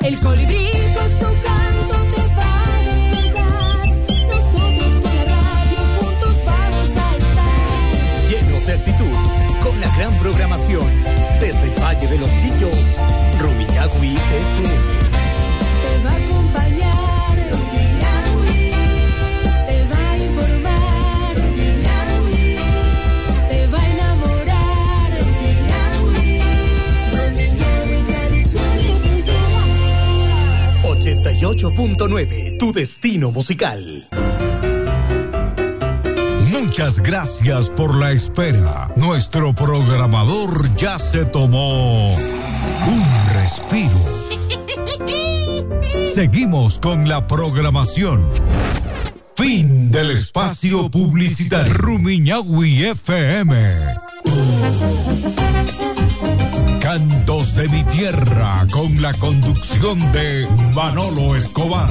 El colibrí con su canto te va a despertar. Nosotros con la radio juntos vamos a estar. Llenos de actitud, con la gran programación. Desde el Valle de los Chillos, Rumiñahui FM. Te va a acompañar, Rumiñahui. Te va a informar, Rumiñahui. Te va a enamorar, Rumiñahui. Rumiñahui, tradición y cultura. 88.9, tu destino musical. Muchas gracias por la espera. Nuestro programador ya se tomó un respiro. Seguimos con la programación. Fin del espacio publicitario. Rumiñahui FM. Cantos de mi tierra con la conducción de Manolo Escobar.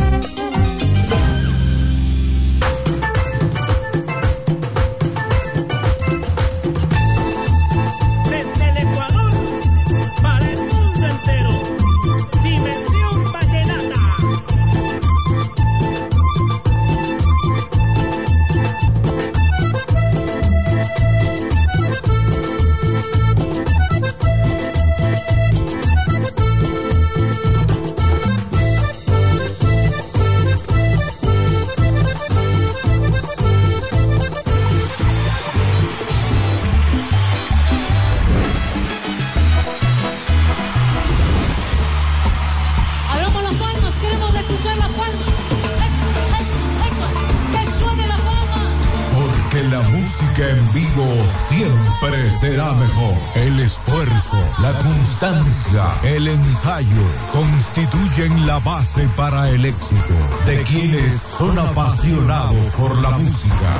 En vivo siempre será mejor. El esfuerzo, la constancia, el ensayo constituyen la base para el éxito de quienes son apasionados por la música.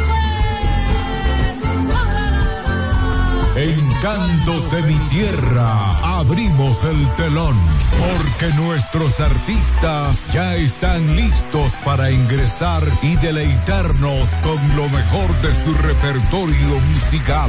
En Cantos de mi tierra abrimos el telón, porque nuestros artistas ya están listos para ingresar y deleitarnos con lo mejor de su repertorio musical.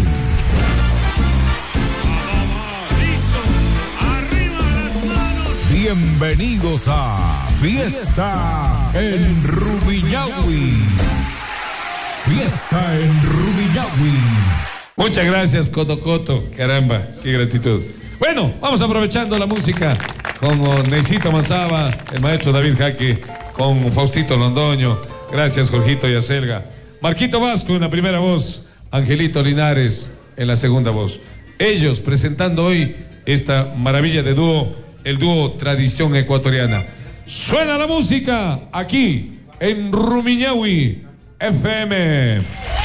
¡Listo! ¡Arriba las manos! Bienvenidos a Fiesta en Rumiñahui. Fiesta en Rumiñahui. Muchas gracias, Coto Coto. Caramba, qué gratitud. Bueno, vamos aprovechando la música con Neisito Mazaba, el maestro David Jaque, con Faustito Londoño. Gracias, Jorgito Yacelga. Marquito Vasco en la primera voz, Angelito Linares en la segunda voz. Ellos presentando hoy esta maravilla de dúo, el dúo Tradición Ecuatoriana. Suena la música aquí en Rumiñahui FM.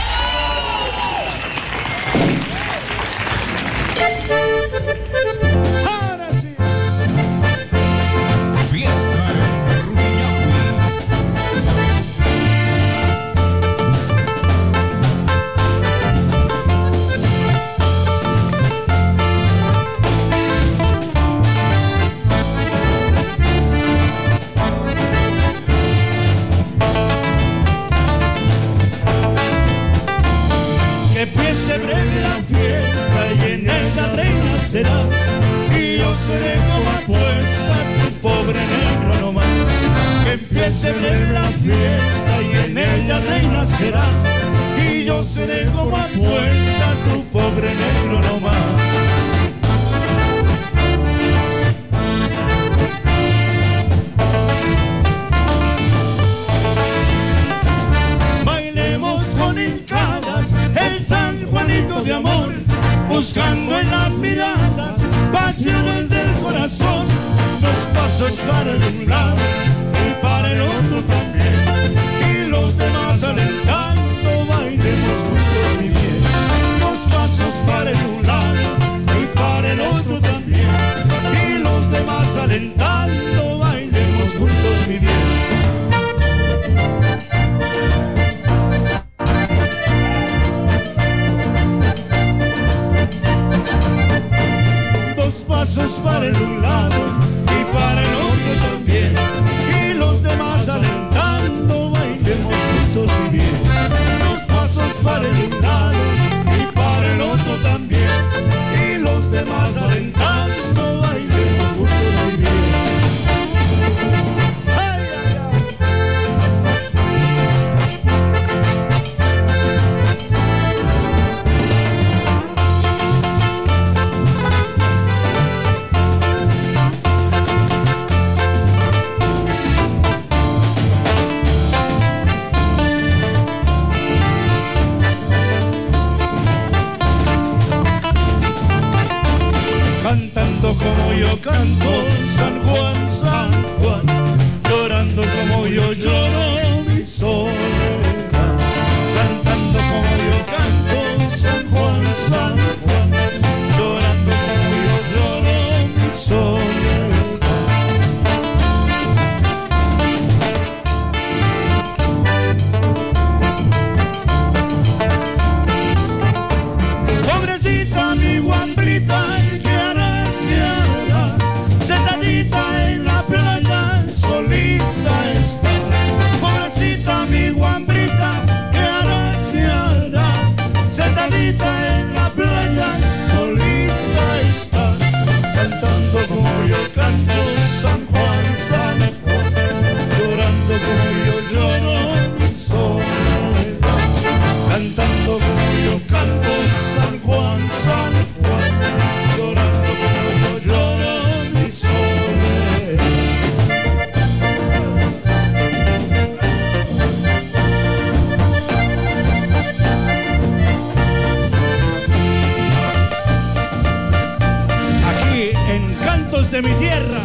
Y yo seré como apuesta, tu pobre negro nomás. Que empiece breve la fiesta y en ella reina será. Y yo seré como apuesta, tu pobre negro nomás. Bailemos con hincadas el San Juanito de amor, buscando en las miradas pasiones del corazón. Dos pasos para el un lado y para el otro también, y los demás alentando, bailemos juntos mi bien. Dos pasos para el un lado y para el otro también, y los demás alentando, bailemos juntos mi bien. Pasos para el un lado y para el otro también, San Juan, San Juan, llorando como yo lloro mi soledad, cantando como yo canto, San Juan, San Juan, llorando como yo lloro mi soledad. Pobrecita mi guambrita, ¿qué hará, sentadita en la playa, solita está? Pobrecita mi guambrita, ¿qué hará, sentadita en la playa, solita está? Cantando como yo canto, San Juan, San Juan, llorando como yo lloro mi soledad, cantando como yo canto, San Juan, San Juan, llorando como yo lloro mi soledad. Aquí en Cantos de mi Tierra,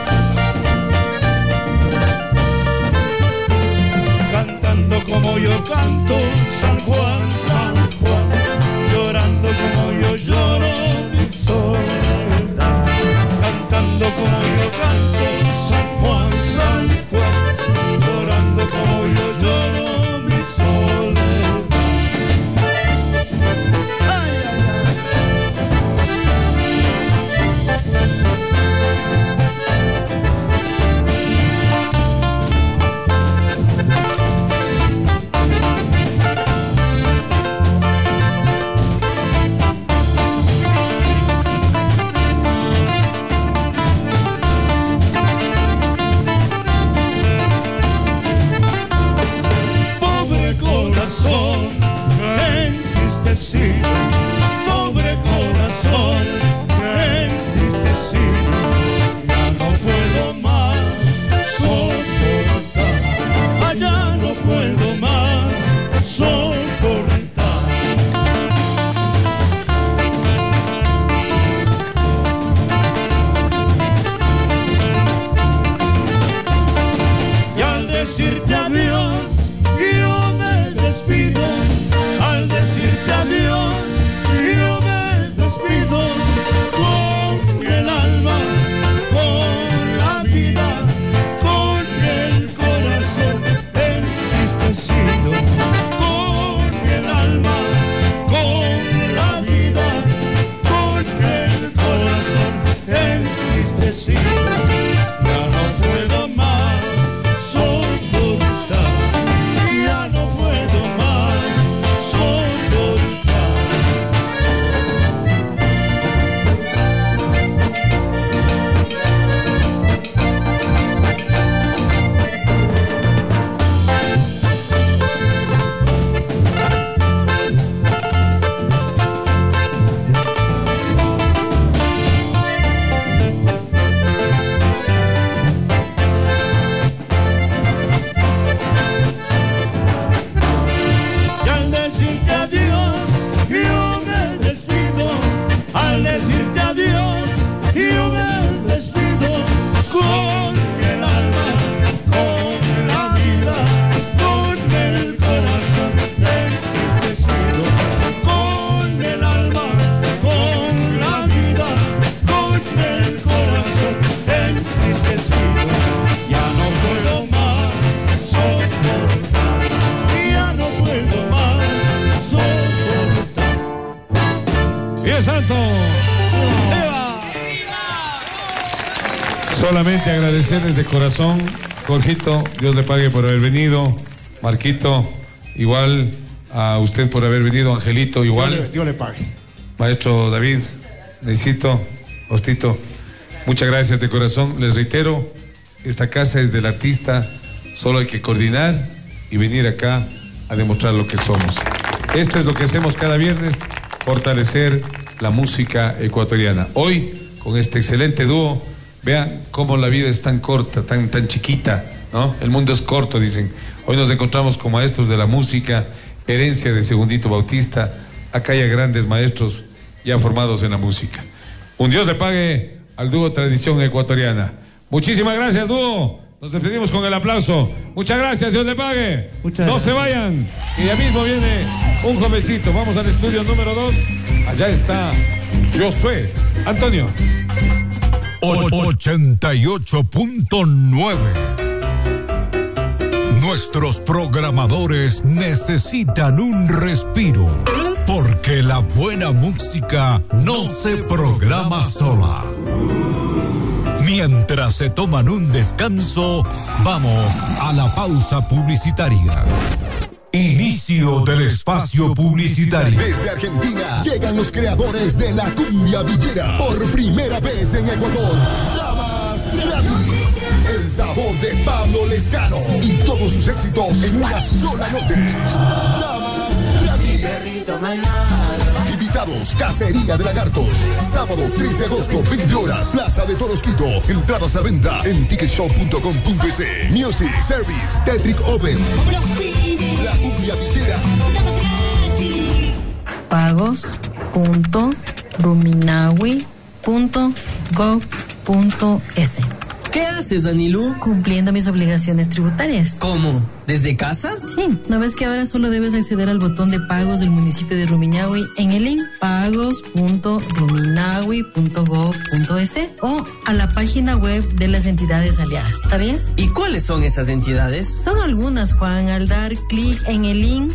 cantando como yo canto, San Juan, San Juan, llorando como yo lloro mi soledad, cantando como yo canto, San Juan, San Juan, llorando como yo lloro mi soledad. Ay, ay, ay. Pobre corazón entristecido, pobre corazón entristecido, ya no puedo más soportar, ya no puedo más soportar. Y al decirte adiós, yo me despido. Al decirte adiós, yo me despido. Con el alma, con la vida, con el corazón entristecido. Con el alma, con la vida, con el corazón entristecido. Ya no puedo más soportar, ya no puedo más soportar. Y al decirte adiós, yo me despido. Al decirte adiós, yo me despido. Con el alma, con la vida, con el corazón entristecido. Con el alma, con la vida, con el corazón entristecido. Ya no puedo más soportar, ya no puedo más soportar. ¡Bien, Santo! Solamente agradecerles de corazón, Jorgito, Dios le pague por haber venido, Marquito, igual a usted por haber venido, Angelito, igual. Dios le pague. Maestro David, Necito, Hostito, muchas gracias de corazón. Les reitero, esta casa es del artista, solo hay que coordinar y venir acá a demostrar lo que somos. Esto es lo que hacemos cada viernes, fortalecer la música ecuatoriana. Hoy, con este excelente dúo, vean cómo la vida es tan corta, tan chiquita, ¿no? El mundo es corto, dicen. Hoy nos encontramos con maestros de la música, herencia de Segundito Bautista. Acá hay grandes maestros ya formados en la música. Un Dios le pague al dúo Tradición Ecuatoriana. Muchísimas gracias, dúo. Nos despedimos con el aplauso. Muchas gracias, Dios le pague. No se vayan, que ya mismo viene un jovencito. Vamos al estudio número 2. Allá está Josué Antonio. 88.9. Nuestros programadores necesitan un respiro, porque la buena música no se programa sola. Mientras se toman un descanso, vamos a la pausa publicitaria. Inicio del espacio publicitario. Desde Argentina llegan los creadores de la cumbia villera. Por primera vez en Ecuador, Damas Gratis. El sabor de Pablo Lescano y todos sus éxitos en una sola noche. Damas Gratis. Invitados, Cacería de Lagartos. Sábado 3 de agosto, 20 horas, Plaza de Toros Quito. Entradas a venta en ticketshop.com.es. Music Service, Tetric Open. La cumbia villera. Pagos.ruminawi.gov.es. ¿Qué haces, Danilú? Cumpliendo mis obligaciones tributarias. ¿Cómo? ¿Desde casa? Sí, ¿no ves que ahora solo debes acceder al botón de pagos del municipio de Rumiñahui en el link pagos.ruminawi.gov.es o a la página web de las entidades aliadas? ¿Sabías? ¿Y cuáles son esas entidades? Son algunas, Juan. Al dar clic en el link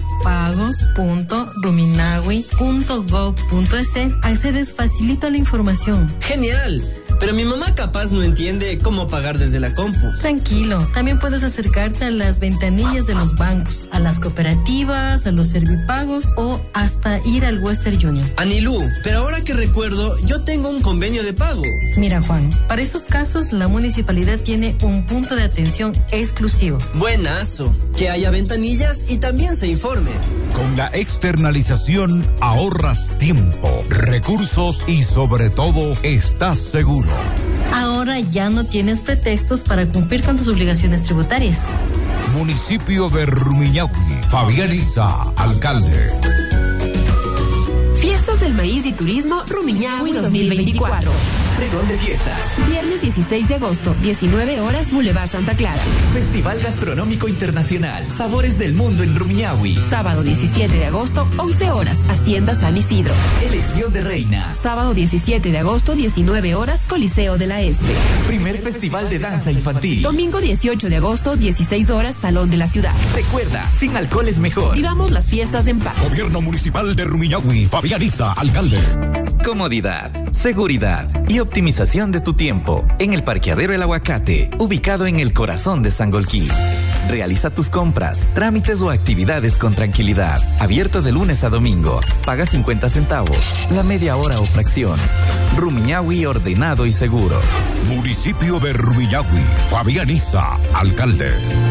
pagos.ruminawi.gov.es accedes facilito a la información. ¡Genial! Pero mi mamá capaz no entiende cómo pagar desde la compu. Tranquilo, también puedes acercarte a las ventanillas de los bancos, a las cooperativas, a los servipagos o hasta ir al Western Union. Anilú, pero ahora que recuerdo, yo tengo un convenio de pago. Mira, Juan, para esos casos la municipalidad tiene un punto de atención exclusivo. Buenazo, que haya ventanillas y también se informe. Con la externalización ahorras tiempo, recursos y sobre todo estás seguro. Ahora ya no tienes pretextos para cumplir con tus obligaciones tributarias. Municipio de Rumiñahui. Fabián Isa, alcalde. Fiestas del Maíz y Turismo Rumiñahui 2024. Pregón de fiestas. Viernes 16 de agosto, 19 horas, Boulevard Santa Clara. Festival Gastronómico Internacional. Sabores del Mundo en Rumiñahui. Sábado 17 de agosto, 11 horas, Hacienda San Isidro. Elección de Reina. Sábado 17 de agosto, 19 horas, Coliseo de la Espe. Primer Festival de Danza Infantil. Domingo 18 de agosto, 16 horas, Salón de la Ciudad. Recuerda, sin alcohol es mejor. Vivamos las fiestas en paz. Gobierno Municipal de Rumiñahui. Fabián Isa, alcalde. Comodidad, seguridad y optimización de tu tiempo en el Parqueadero El Aguacate, ubicado en el corazón de Sangolquí. Realiza tus compras, trámites o actividades con tranquilidad. Abierto de lunes a domingo. Paga 50 centavos, la media hora o fracción. Rumiñahui ordenado y seguro. Municipio de Rumiñahui. Fabián Isa, alcalde.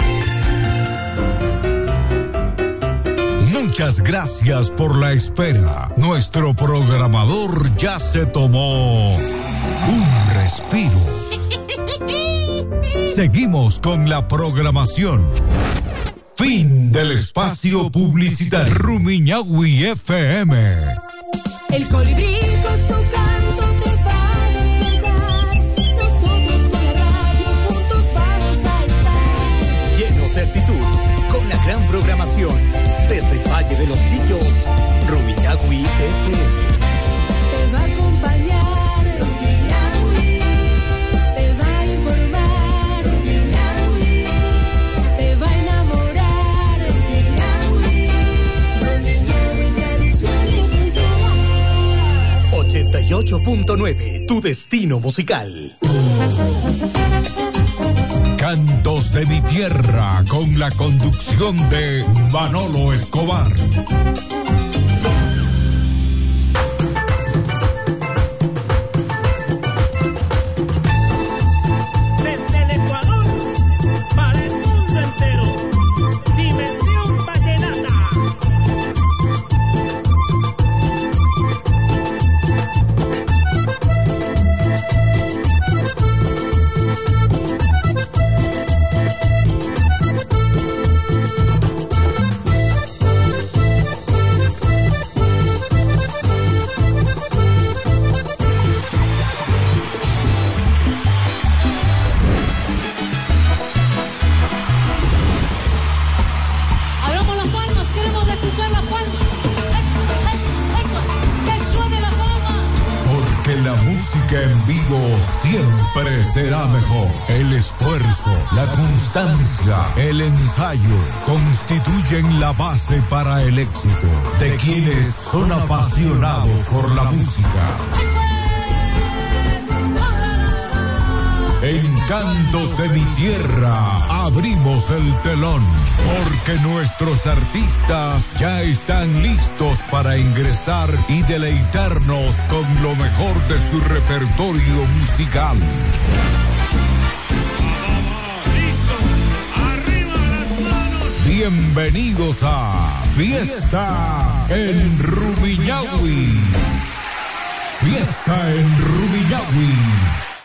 Muchas gracias por la espera. Nuestro programador ya se tomó un respiro. Seguimos con la programación. Fin del espacio publicitario. Rumiñahui FM. El colibrí con su canto te va a despertar. Nosotros con la radio juntos vamos a estar. Llenos de actitud, con la gran programación. Desde el Valle de los Chillos, Rumiñahui FM. Te va a acompañar, Rumiñahui. Te va a informar, Rumiñahui. Te va a enamorar, Rumiñahui. Rumiñahui, tradición y cultura. 88.9, tu destino musical. Cantos de mi tierra, con la conducción de Manolo Escobar. Desde el Ecuador para el mundo entero. Dimensión Vallenata. música en vivo siempre será mejor. El esfuerzo, la constancia, el ensayo constituyen la base para el éxito de quienes son apasionados por la música. En Cantos de mi Tierra abrimos el telón, porque nuestros artistas ya están listos para ingresar y deleitarnos con lo mejor de su repertorio musical. Bienvenidos a Fiesta en Rumiñahui. Fiesta en Rumiñahui.